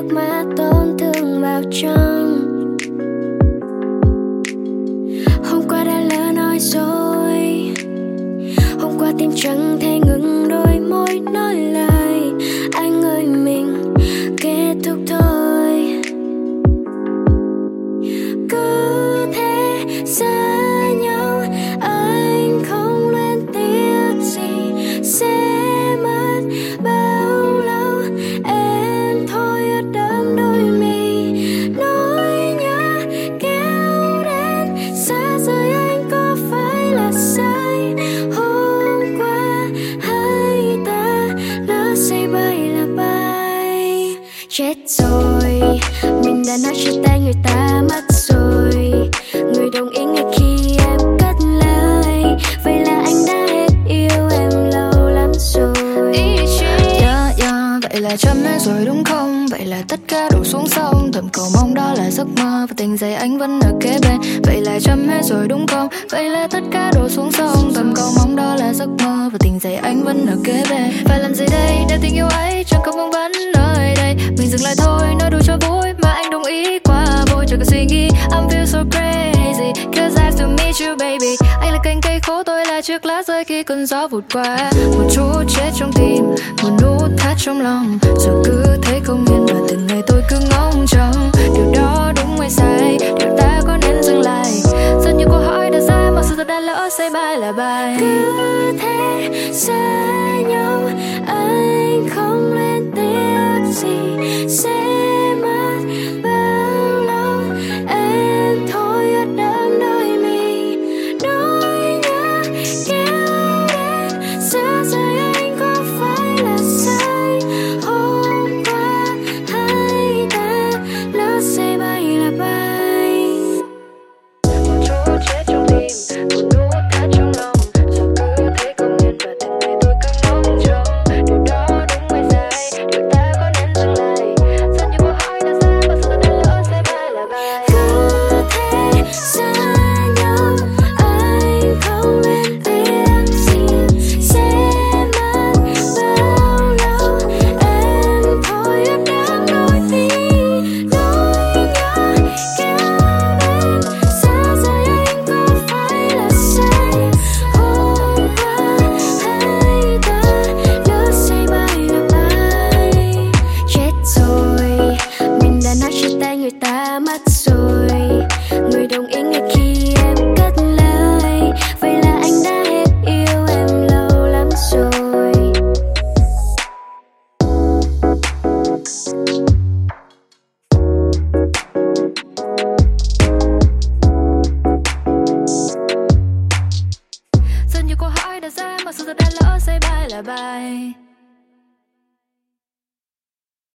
má tổn thương vào trong. Hôm qua đã lỡ nói rồi, hôm qua tim chẳng thể ngừng đôi môi nói lời anh ơi mình kết thúc thôi. Cứ thế xa nhau anh không lên tiếc gì, sẽ mất bao lâu em thôi ướt đẫm đôi mi. Nỗi nhớ kéo đến xa rời anh có phải là sai? Hôm qua hai ta lỡ say bay là bay. Chết rồi, mình đã nói chia tay người ta mất rồi. Người đồng ý ngay khi em cất lời, vậy là anh đã hết yêu em lâu lắm rồi. Vậy là chấm hết rồi đúng không? Vậy là tất cả đổ xuống sông. Thầm cầu mong đó là giấc mơ và tình giây anh vẫn ở kế bên. Vậy là chấm hết rồi đúng không? Vậy là tất cả đổ xuống sông. Thầm cầu mong đó là giấc mơ và tình giây anh vẫn ở kế bên. Phải làm gì đây để tình yêu ấy chẳng có vương vấn nơi đây. Mình dừng lại thôi, nói đùa cho vui mà anh đồng ý quá vội. Chẳng cần suy nghĩ, I'm feel so crazy cause I still meet you baby. Anh là cành cây khô, tôi là chiếc lá rơi khi cơn gió vụt qua. Một chút chết trong tim, một nút thắt trong lòng, rồi cứ thấy không yên và từng ngày tôi cứ ngóng trông. Điều đó đúng hay sai, điều ta có nên dừng lại? Rất nhiều câu hỏi đặt ra mà sự thật đã lỡ say bay là bay. Cứ thế xa nhau anh không lên tiếc gì, sẽ mất bao lâu em thôi ướt đẫm đôi mi. Nỗi nhớ kéo đến xa rời anh có phải là sai? Hôm qua hai ta lỡ say bay là bay. Một chút chết trong tim, một nút thắt trong lòng, rồi cứ thấy không yên và từng ngày tôi cứ ngóng trông. Điều đó đúng hay sai, điều ta có nên dừng lại? Rất nhiều câu hỏi đặt ra mà sự thật đã lỡ say bay là bay. Cứ thế xa nhau anh không lên tiếng gì, sẽ mất bao lâu em thôi ướt đẫm đôi mi. Nỗi nhớ kéo đến xa rời anh có phải là sai? Hôm qua hai ta lỡ say bay là bay. Chết rồi, mình đã nói chia tay người ta mất rồi. Người đồng ý ngay khi em cất lời, vậy là anh đã hết yêu em lâu lắm rồi. Rất nhiều câu hỏi đặt ra mà sự thật đã lỡ say bay là bay.